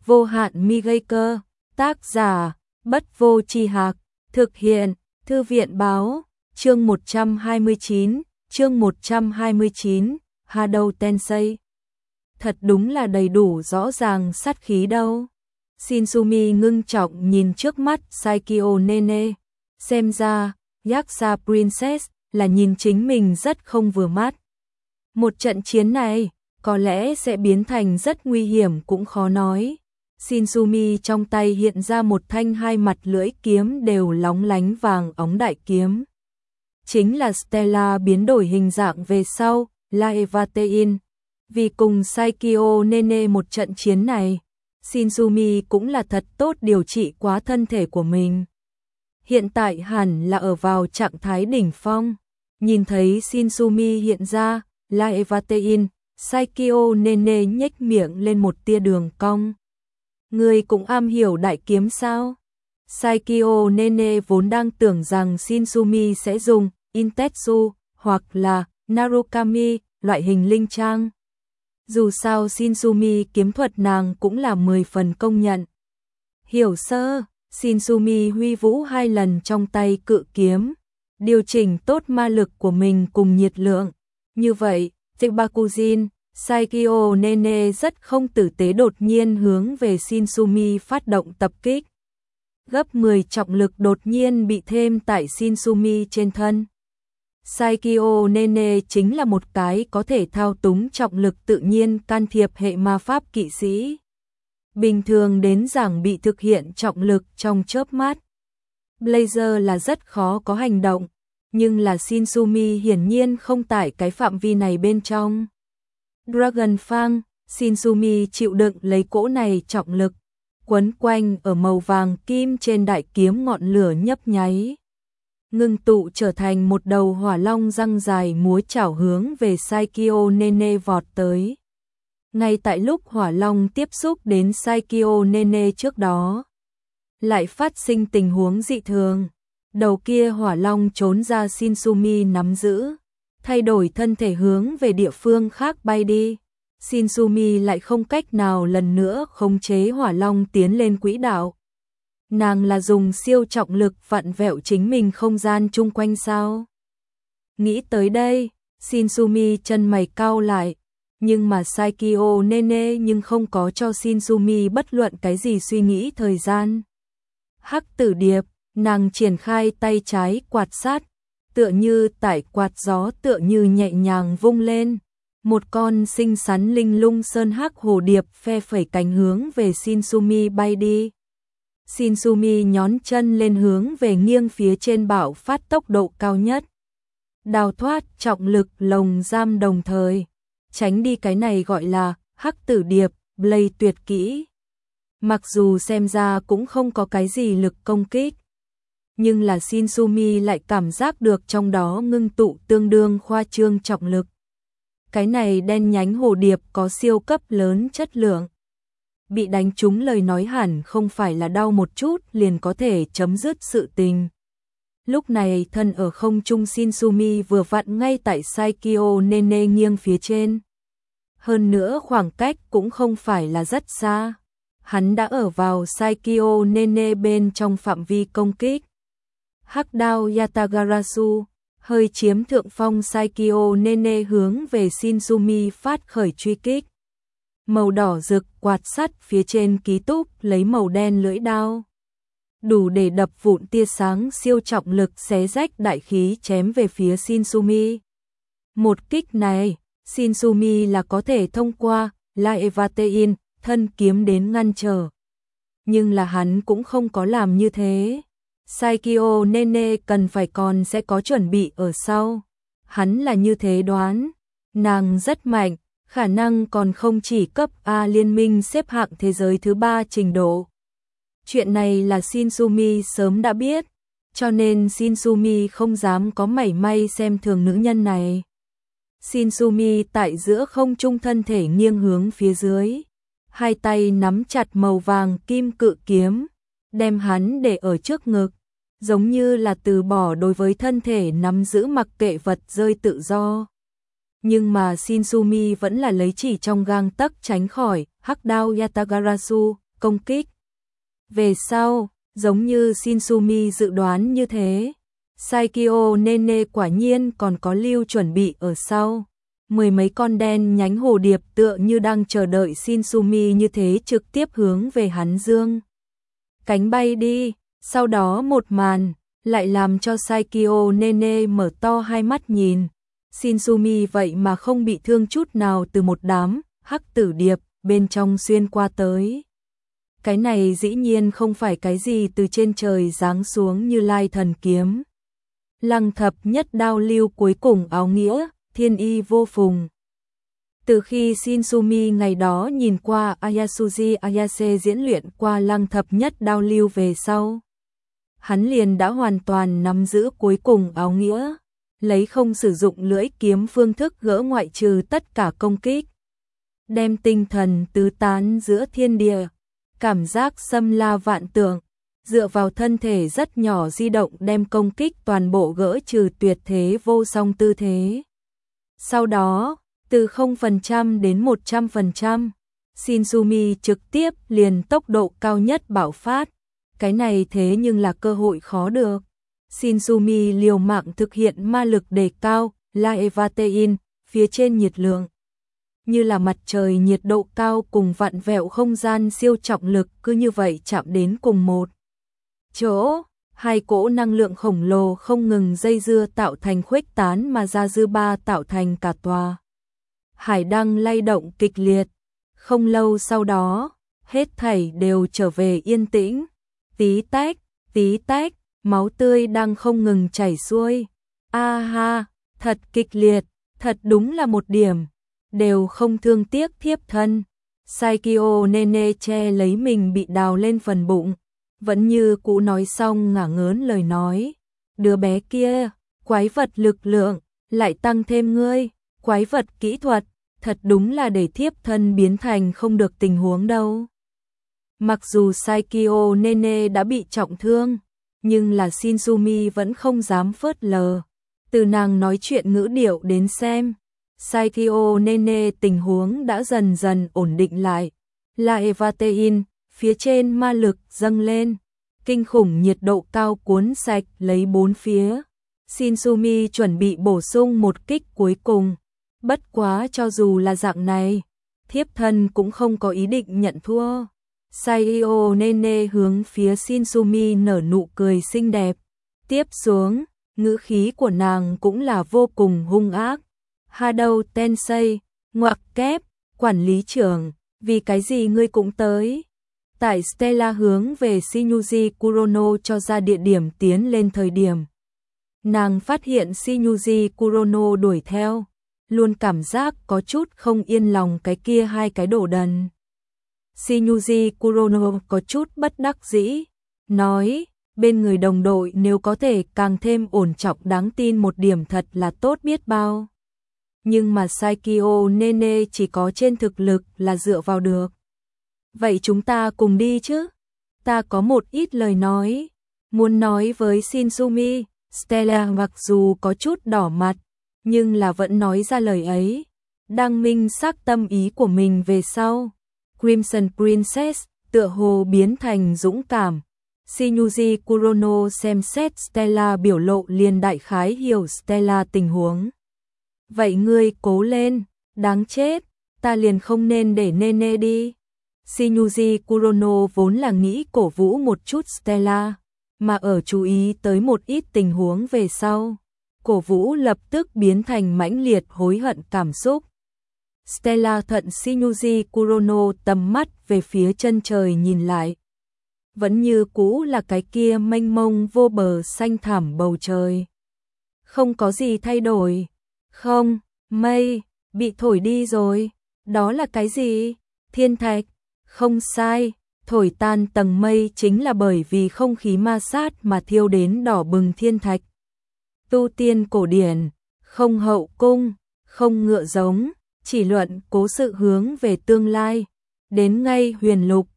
vô hạn mi gây cơ, tác giả, Bất Vô Tri Hạc, thực hiện, Thư viện Báo, chương 129, Hadou Tensei. Thật đúng là đầy đủ rõ ràng sát khí đâu. Shinsumi ngưng trọng nhìn trước mắt Saikyo Nene, xem ra, Yaksa Princess là nhìn chính mình rất không vừa mắt. Một trận chiến này, có lẽ sẽ biến thành rất nguy hiểm cũng khó nói. Shinsumi trong tay hiện ra một thanh hai mặt lưỡi kiếm đều lóng lánh vàng óng đại kiếm. Chính là Stella biến đổi hình dạng về sau, Laevatein. Vì cùng Saikyo Nene một trận chiến này, Shinsumi cũng là thật tốt điều trị quá thân thể của mình. Hiện tại hẳn là ở vào trạng thái đỉnh phong. Nhìn thấy Shinsumi hiện ra, Laevatein, Saikyo Nene nhếch miệng lên một tia đường cong. Người cũng am hiểu đại kiếm sao? Saikyo Nene vốn đang tưởng rằng Shinsumi sẽ dùng Intetsu hoặc là Narukami, loại hình linh trang. Dù sao Shinsumi kiếm thuật nàng cũng là 10 phần công nhận. Hiểu sơ, Shinsumi huy vũ 2 lần trong tay cự kiếm, điều chỉnh tốt ma lực của mình cùng nhiệt lượng. Như vậy, Zibakujin, Saikyo Nene rất không tử tế đột nhiên hướng về Shinsumi phát động tập kích. Gấp 10 trọng lực đột nhiên bị thêm tại Shinsumi trên thân. Saikyo Nene chính là một cái có thể thao túng trọng lực tự nhiên can thiệp hệ ma pháp kỵ sĩ. Bình thường đến giảng bị thực hiện trọng lực trong chớp mắt. Blazer là rất khó có hành động, nhưng là Shinsumi hiển nhiên không tại cái phạm vi này bên trong. Dragon Fang, Shinsumi chịu đựng lấy cỗ này trọng lực, quấn quanh ở màu vàng kim trên đại kiếm ngọn lửa nhấp nháy. Ngưng tụ trở thành một đầu hỏa long răng dài múa chảo hướng về Saikyo Nene vọt tới. Ngay tại lúc hỏa long tiếp xúc đến Saikyo Nene trước đó, lại phát sinh tình huống dị thường. Đầu kia hỏa long trốn ra Shinsumi nắm giữ, thay đổi thân thể hướng về địa phương khác bay đi. Shinsumi lại không cách nào lần nữa khống chế hỏa long tiến lên quỹ đạo. Nàng là dùng siêu trọng lực vặn vẹo chính mình không gian chung quanh sao? Nghĩ tới đây, Shinsumi chân mày cau lại, nhưng mà Saikyo Nene nhưng không có cho Shinsumi bất luận cái gì suy nghĩ thời gian. Hắc tử điệp, nàng triển khai tay trái quạt sát, tựa như tải quạt gió tựa như nhẹ nhàng vung lên. Một con xinh xắn linh lung sơn hắc hồ điệp phe phẩy cánh hướng về Shinsumi bay đi. Shinsumi nhón chân lên hướng về nghiêng phía trên bạo phát tốc độ cao nhất. Đào thoát trọng lực lồng giam đồng thời. Tránh đi cái này gọi là hắc tử điệp, Blade tuyệt kỹ. Mặc dù xem ra cũng không có cái gì lực công kích, nhưng là Shinsumi lại cảm giác được trong đó ngưng tụ tương đương khoa trương trọng lực. Cái này đen nhánh hồ điệp có siêu cấp lớn chất lượng. Bị đánh trúng lời nói hẳn không phải là đau một chút liền có thể chấm dứt sự tình. Lúc này thân ở không trung Shinsumi vừa vặn ngay tại Saikyo Nene nghiêng phía trên. Hơn nữa khoảng cách cũng không phải là rất xa. Hắn đã ở vào Saikyo Nene bên trong phạm vi công kích. Hắc đao Yatagarasu hơi chiếm thượng phong, Saikyo Nene hướng về Shinsumi phát khởi truy kích. Màu đỏ rực quạt sắt phía trên ký túc lấy màu đen lưỡi đao, đủ để đập vụn tia sáng siêu trọng lực xé rách đại khí chém về phía Shinsumi. Một kích này, Shinsumi là có thể thông qua Laevatein thân kiếm đến ngăn trở. Nhưng là hắn cũng không có làm như thế. Saikyo Nene cần phải còn sẽ có chuẩn bị ở sau. Hắn là như thế đoán. Nàng rất mạnh, khả năng còn không chỉ cấp A liên minh xếp hạng thế giới thứ 3 trình độ. Chuyện này là Shinsumi sớm đã biết, cho nên Shinsumi không dám có mảy may xem thường nữ nhân này. Shinsumi tại giữa không trung thân thể nghiêng hướng phía dưới, hai tay nắm chặt màu vàng kim cự kiếm, đem hắn để ở trước ngực, giống như là từ bỏ đối với thân thể nắm giữ mặc kệ vật rơi tự do. Nhưng mà Shinsumi vẫn là lấy chỉ trong gang tấc tránh khỏi hắc đao Yatagarasu, công kích. Về sau, giống như Shinsumi dự đoán như thế, Saikyo Nene quả nhiên còn có lưu chuẩn bị ở sau. Mười mấy con đen nhánh hồ điệp tựa như đang chờ đợi Shinsumi như thế trực tiếp hướng về hắn dương cánh bay đi. Sau đó một màn lại làm cho Saikyo Nene mở to hai mắt nhìn. Shinsumi vậy mà không bị thương chút nào từ một đám hắc tử điệp bên trong xuyên qua tới. Cái này dĩ nhiên không phải cái gì từ trên trời giáng xuống như Lai thần kiếm. Lăng thập nhất đao lưu cuối cùng áo nghĩa, thiên y vô phùng. Từ khi Shinsumi ngày đó nhìn qua Ayasuji Ayase diễn luyện qua lăng thập nhất đao lưu về sau, hắn liền đã hoàn toàn nắm giữ cuối cùng áo nghĩa, lấy không sử dụng lưỡi kiếm phương thức gỡ ngoại trừ tất cả công kích, đem tinh thần tứ tán giữa thiên địa, cảm giác xâm la vạn tượng, dựa vào thân thể rất nhỏ di động đem công kích toàn bộ gỡ trừ tuyệt thế vô song tư thế. Sau đó, từ 0% đến 100%, Shinsumi trực tiếp liền tốc độ cao nhất bạo phát. Cái này thế nhưng là cơ hội khó được. Shinsumi liều mạng thực hiện ma lực đề cao, La Evatein, phía trên nhiệt lượng. Như là mặt trời nhiệt độ cao cùng vặn vẹo không gian siêu trọng lực cứ như vậy chạm đến cùng một chỗ. Hai cỗ năng lượng khổng lồ không ngừng dây dưa tạo thành khuếch tán mà ra dư ba tạo thành cả tòa hải đăng lay động kịch liệt. Không lâu sau đó, hết thảy đều trở về yên tĩnh. Tí tách, máu tươi đang không ngừng chảy xuôi. A ha, thật kịch liệt, thật đúng là một điểm, đều không thương tiếc thiếp thân. Saikyo Nene che lấy mình bị đào lên phần bụng, vẫn như cũ nói xong ngả ngớn lời nói. Đứa bé kia, quái vật lực lượng, lại tăng thêm ngươi, quái vật kỹ thuật, thật đúng là để thiếp thân biến thành không được tình huống đâu. Mặc dù Saikyo Nene đã bị trọng thương, nhưng là Shinsumi vẫn không dám phớt lờ. Từ nàng nói chuyện ngữ điệu đến xem, Saikyo Nene tình huống đã dần dần ổn định lại. La Evatein, phía trên ma lực dâng lên, kinh khủng nhiệt độ cao cuốn sạch lấy bốn phía. Shinsumi chuẩn bị bổ sung một kích cuối cùng. Bất quá cho dù là dạng này, thiếp thân cũng không có ý định nhận thua. Saikyo Nene hướng phía Shinsumi nở nụ cười xinh đẹp. Tiếp xuống, ngữ khí của nàng cũng là vô cùng hung ác. Hadou Tensei, ngoặc kép, quản lý trưởng, vì cái gì ngươi cũng tới? Tại Stella hướng về Shinyuji Kurono cho ra địa điểm tiến lên thời điểm. Nàng phát hiện Shinyuji Kurono đuổi theo, luôn cảm giác có chút không yên lòng cái kia hai cái đồ đần. Shinyuji Kurono có chút bất đắc dĩ, nói, bên người đồng đội nếu có thể càng thêm ổn trọng đáng tin một điểm thật là tốt biết bao. Nhưng mà Saikyo Nene chỉ có trên thực lực là dựa vào được. Vậy chúng ta cùng đi chứ? Ta có một ít lời nói, muốn nói với Shinsumi. Stella mặc dù có chút đỏ mặt, nhưng là vẫn nói ra lời ấy. Đang minh xác tâm ý của mình về sau. Crimson Princess tựa hồ biến thành dũng cảm. Shinyuji Kurono xem xét Stella biểu lộ liền đại khái hiểu Stella tình huống. Vậy ngươi cố lên, đáng chết, ta liền không nên để Nene đi. Shinyuji Kurono vốn là nghĩ cổ vũ một chút Stella, mà ở chú ý tới một ít tình huống về sau. Cổ vũ lập tức biến thành mãnh liệt hối hận cảm xúc. Stella thuận Shinyuji Kurono tầm mắt về phía chân trời nhìn lại. Vẫn như cũ là cái kia mênh mông vô bờ xanh thẳm bầu trời. Không có gì thay đổi. Không, mây, bị thổi đi rồi. Đó là cái gì? Thiên thạch. Không sai, thổi tan tầng mây chính là bởi vì không khí ma sát mà thiêu đến đỏ bừng thiên thạch. Tu tiên cổ điển, không hậu cung, không ngựa giống, chỉ luận cố sự hướng về tương lai. Đến ngay huyền lục,